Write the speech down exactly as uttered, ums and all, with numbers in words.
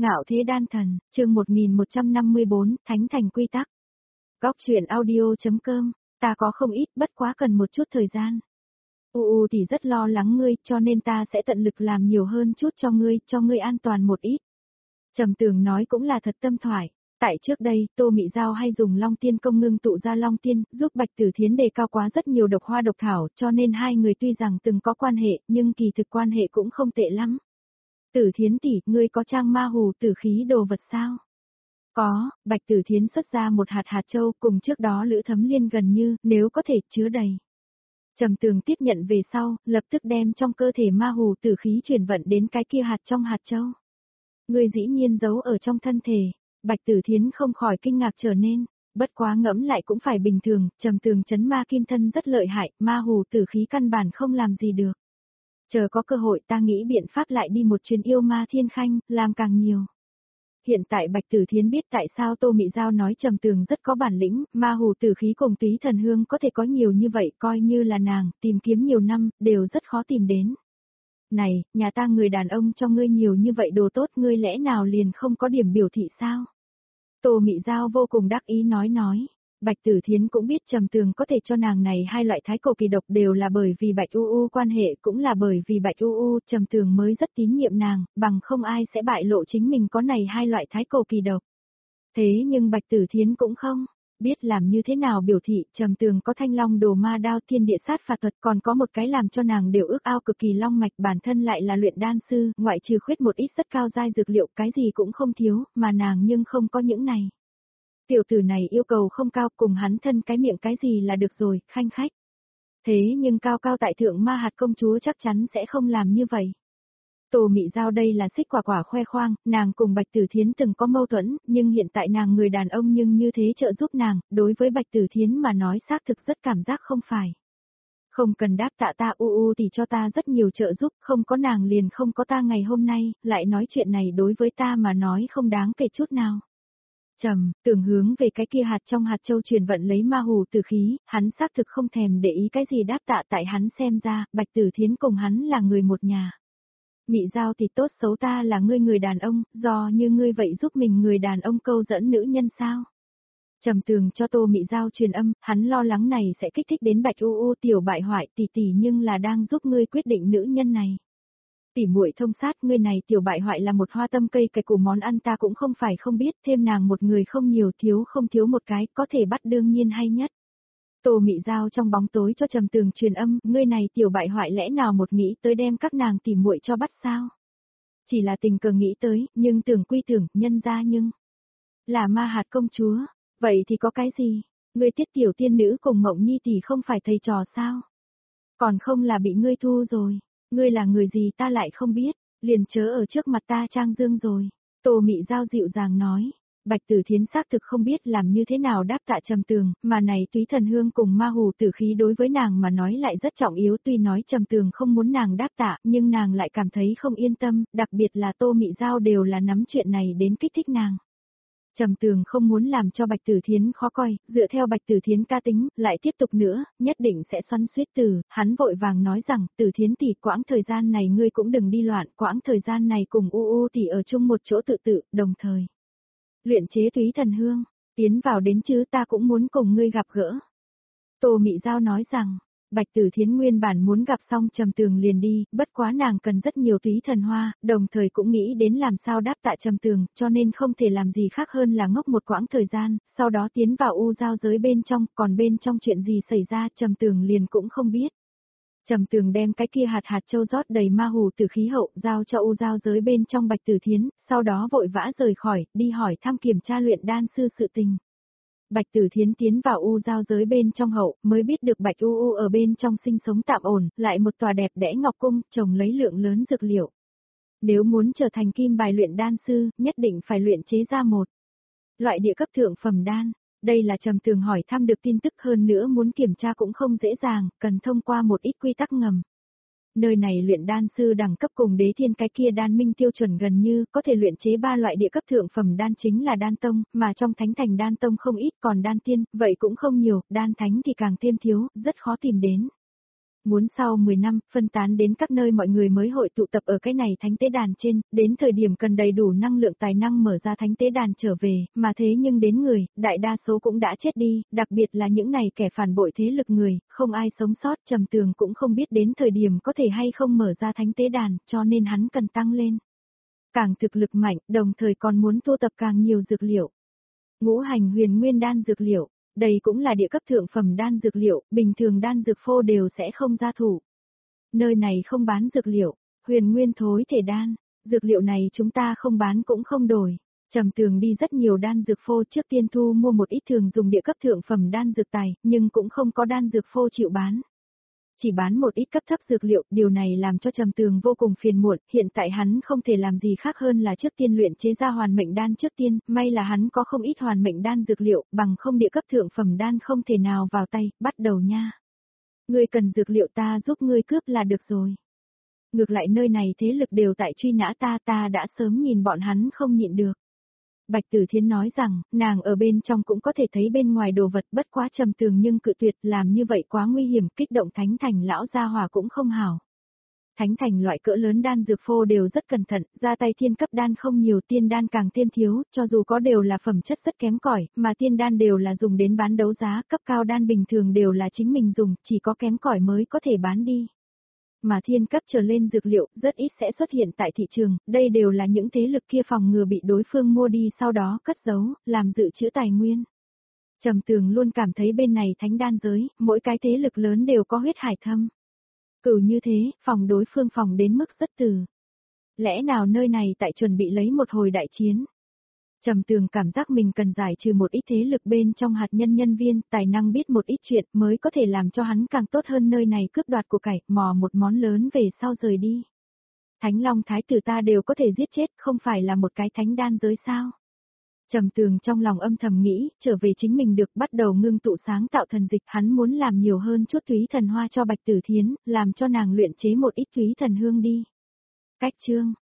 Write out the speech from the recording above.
Ngạo thế đan thần, chương một nghìn một trăm năm mươi bốn, Thánh thành quy tắc. Góc truyện audio.com, ta có không ít, bất quá cần một chút thời gian. U U thì rất lo lắng ngươi, cho nên ta sẽ tận lực làm nhiều hơn chút cho ngươi, cho ngươi an toàn một ít. Trầm Tường nói cũng là thật tâm thoại. Tại trước đây, Tô Mị Giao hay dùng Long Tiên công ngưng tụ ra Long Tiên, giúp Bạch Tử Thiến đề cao quá rất nhiều độc hoa độc thảo, cho nên hai người tuy rằng từng có quan hệ, nhưng kỳ thực quan hệ cũng không tệ lắm. Tử Thiến tỷ, ngươi có trang ma hù tử khí đồ vật sao? Có, Bạch Tử Thiến xuất ra một hạt hạt châu, cùng trước đó Lữ Thấm Liên gần như, nếu có thể chứa đầy. Trầm Tường tiếp nhận về sau, lập tức đem trong cơ thể ma hù tử khí chuyển vận đến cái kia hạt trong hạt châu. Ngươi dĩ nhiên giấu ở trong thân thể. Bạch Tử Thiến không khỏi kinh ngạc trở nên, bất quá ngẫm lại cũng phải bình thường, Trầm Tường chấn ma kim thân rất lợi hại, ma hù tử khí căn bản không làm gì được. Chờ có cơ hội ta nghĩ biện pháp lại đi một chuyến yêu ma thiên khanh, làm càng nhiều. Hiện tại Bạch Tử Thiến biết tại sao Tô Mị Giao nói Trầm Tường rất có bản lĩnh, ma hù tử khí cùng túy thần hương có thể có nhiều như vậy, coi như là nàng, tìm kiếm nhiều năm, đều rất khó tìm đến. Này, nhà ta người đàn ông cho ngươi nhiều như vậy đồ tốt, ngươi lẽ nào liền không có điểm biểu thị sao? Tô Mị Giao vô cùng đắc ý nói nói. Bạch Tử Thiến cũng biết Trầm Tường có thể cho nàng này hai loại thái cổ kỳ độc đều là bởi vì Bạch U U quan hệ, cũng là bởi vì Bạch U U, Trầm Tường mới rất tín nhiệm nàng, bằng không ai sẽ bại lộ chính mình có này hai loại thái cổ kỳ độc. Thế nhưng Bạch Tử Thiến cũng không biết làm như thế nào biểu thị, Trầm Tường có thanh long đồ ma đao thiên địa sát phạt thuật, còn có một cái làm cho nàng đều ước ao cực kỳ long mạch, bản thân lại là luyện đan sư, ngoại trừ khuyết một ít rất cao giai dược liệu, cái gì cũng không thiếu, mà nàng nhưng không có những này. Tiểu tử này yêu cầu không cao, cùng hắn thân cái miệng cái gì là được rồi, khanh khách. Thế nhưng cao cao tại thượng ma hạt công chúa chắc chắn sẽ không làm như vậy. Tô Mị Giao đây là xích quả quả khoe khoang, nàng cùng Bạch Tử Thiến từng có mâu thuẫn, nhưng hiện tại nàng người đàn ông nhưng như thế trợ giúp nàng, đối với Bạch Tử Thiến mà nói xác thực rất cảm giác không phải. Không cần đáp tạ ta u u thì cho ta rất nhiều trợ giúp, không có nàng liền không có ta ngày hôm nay, lại nói chuyện này đối với ta mà nói không đáng kể chút nào. Trầm, Tường hướng về cái kia hạt trong hạt châu truyền vận lấy ma hù tử khí, hắn xác thực không thèm để ý cái gì đáp tạ, tại hắn xem ra, Bạch Tử Thiến cùng hắn là người một nhà. Mị Giao thì tốt xấu ta là ngươi người đàn ông, do như ngươi vậy giúp mình người đàn ông câu dẫn nữ nhân sao? Trầm Tường cho Tô Mị Giao truyền âm, hắn lo lắng này sẽ kích thích đến Bạch U U tiểu bại hoại tỷ tỷ, nhưng là đang giúp ngươi quyết định nữ nhân này. Tỷ muội thông sát, ngươi này tiểu bại hoại là một hoa tâm cây, cái củ món ăn ta cũng không phải không biết, thêm nàng một người không nhiều, thiếu không thiếu một cái, có thể bắt đương nhiên hay nhất. Tô Mị Giao trong bóng tối cho Trầm Tường truyền âm, ngươi này tiểu bại hoại lẽ nào một nghĩ tới đem các nàng tỷ muội cho bắt sao? Chỉ là tình cờ nghĩ tới, nhưng tưởng quy tưởng, nhân ra nhưng là ma hạt công chúa, vậy thì có cái gì? Ngươi Tiết tiểu tiên nữ cùng Mộng Nhi tỷ không phải thầy trò sao? Còn không là bị ngươi thu rồi. Ngươi là người gì ta lại không biết, liền chớ ở trước mặt ta trang dương rồi. Tô Mị Giao dịu dàng nói. Bạch Tử Thiến xác thực không biết làm như thế nào đáp tạ Trầm Tường, mà này túy thần hương cùng ma hù tử khí đối với nàng mà nói lại rất trọng yếu, tuy nói Trầm Tường không muốn nàng đáp tạ, nhưng nàng lại cảm thấy không yên tâm, đặc biệt là Tô Mị Giao đều là nắm chuyện này đến kích thích nàng. Trầm Tường không muốn làm cho Bạch Tử Thiến khó coi, dựa theo Bạch Tử Thiến ca tính, lại tiếp tục nữa, nhất định sẽ xoắn xuýt từ, hắn vội vàng nói rằng, Tử Thiến tỷ, quãng thời gian này ngươi cũng đừng đi loạn, quãng thời gian này cùng U U tỷ ở chung một chỗ tự tự, đồng thời luyện chế túy thần hương, tiến vào đến chứ ta cũng muốn cùng ngươi gặp gỡ. Tô Mị Giao nói rằng, Bạch Tử Thiến nguyên bản muốn gặp xong Trầm Tường liền đi, bất quá nàng cần rất nhiều túy thần hoa, đồng thời cũng nghĩ đến làm sao đáp tạ Trầm Tường, cho nên không thể làm gì khác hơn là ngốc một quãng thời gian, sau đó tiến vào u giao giới bên trong, còn bên trong chuyện gì xảy ra Trầm Tường liền cũng không biết. Trầm Tường đem cái kia hạt hạt châu rót đầy ma hù tử khí hậu, giao cho u giao giới bên trong Bạch Tử Thiến, sau đó vội vã rời khỏi, đi hỏi thăm kiểm tra luyện đan sư sự tình. Bạch Tử Thiến tiến vào u giao giới bên trong hậu, mới biết được Bạch U U ở bên trong sinh sống tạm ổn, lại một tòa đẹp đẽ ngọc cung, trồng lấy lượng lớn dược liệu. Nếu muốn trở thành kim bài luyện đan sư, nhất định phải luyện chế ra một loại địa cấp thượng phẩm đan. Đây là Trầm Tường hỏi thăm được tin tức, hơn nữa muốn kiểm tra cũng không dễ dàng, cần thông qua một ít quy tắc ngầm. Nơi này luyện đan sư đẳng cấp cùng Đế Thiên cái kia đan minh tiêu chuẩn gần như, có thể luyện chế ba loại địa cấp thượng phẩm đan chính là đan tông, mà trong thánh thành đan tông không ít, còn đan tiên, vậy cũng không nhiều, đan thánh thì càng thêm thiếu, rất khó tìm đến. Muốn sau mười năm, phân tán đến các nơi mọi người mới hội tụ tập ở cái này thánh tế đàn trên, đến thời điểm cần đầy đủ năng lượng tài năng mở ra thánh tế đàn trở về, mà thế nhưng đến người, đại đa số cũng đã chết đi, đặc biệt là những này kẻ phản bội thế lực người, không ai sống sót, Trầm Tường cũng không biết đến thời điểm có thể hay không mở ra thánh tế đàn, cho nên hắn cần tăng lên. Càng thực lực mạnh, đồng thời còn muốn tu tập càng nhiều dược liệu. Ngũ hành huyền nguyên đan dược liệu. Đây cũng là địa cấp thượng phẩm đan dược liệu, bình thường đan dược phô đều sẽ không ra thủ. Nơi này không bán dược liệu, huyền nguyên thối thể đan, dược liệu này chúng ta không bán cũng không đổi. Trầm Tường đi rất nhiều đan dược phô trước tiên thu mua một ít thường dùng địa cấp thượng phẩm đan dược tài, nhưng cũng không có đan dược phô chịu bán. Chỉ bán một ít cấp thấp dược liệu, điều này làm cho Trầm Tường vô cùng phiền muộn, hiện tại hắn không thể làm gì khác hơn là trước tiên luyện chế ra hoàn mệnh đan trước tiên, may là hắn có không ít hoàn mệnh đan dược liệu, bằng không địa cấp thượng phẩm đan không thể nào vào tay, bắt đầu nha. Ngươi cần dược liệu ta giúp ngươi cướp là được rồi. Ngược lại nơi này thế lực đều tại truy nã ta, ta đã sớm nhìn bọn hắn không nhịn được. Bạch Tử Thiến nói rằng, nàng ở bên trong cũng có thể thấy bên ngoài đồ vật, bất quá Trầm Tường nhưng cự tuyệt, làm như vậy quá nguy hiểm, kích động Thánh Thành lão gia hỏa cũng không hảo. Thánh Thành loại cỡ lớn đan dược phô đều rất cẩn thận, ra tay thiên cấp đan không nhiều, tiên đan càng thêm thiếu, cho dù có đều là phẩm chất rất kém cỏi, mà tiên đan đều là dùng đến bán đấu giá, cấp cao đan bình thường đều là chính mình dùng, chỉ có kém cỏi mới có thể bán đi. Mà thiên cấp trở lên dược liệu rất ít sẽ xuất hiện tại thị trường, đây đều là những thế lực kia phòng ngừa bị đối phương mua đi sau đó cất giấu, làm dự trữ tài nguyên. Trầm Tường luôn cảm thấy bên này thánh đan giới, mỗi cái thế lực lớn đều có huyết hải thâm. Cửu như thế, phòng đối phương phòng đến mức rất từ. Lẽ nào nơi này tại chuẩn bị lấy một hồi đại chiến? Trầm Tường cảm giác mình cần giải trừ một ít thế lực bên trong hạt nhân nhân viên, tài năng biết một ít chuyện mới có thể làm cho hắn càng tốt hơn nơi này cướp đoạt của cải, mò một món lớn về sau rời đi. Thánh Long Thái tử ta đều có thể giết chết, không phải là một cái thánh đan giới sao? Trầm Tường trong lòng âm thầm nghĩ, trở về chính mình được bắt đầu ngưng tụ sáng tạo thần dịch, hắn muốn làm nhiều hơn chút túy thần hoa cho Bạch Tử Thiến, làm cho nàng luyện chế một ít túy thần hương đi. Cách chương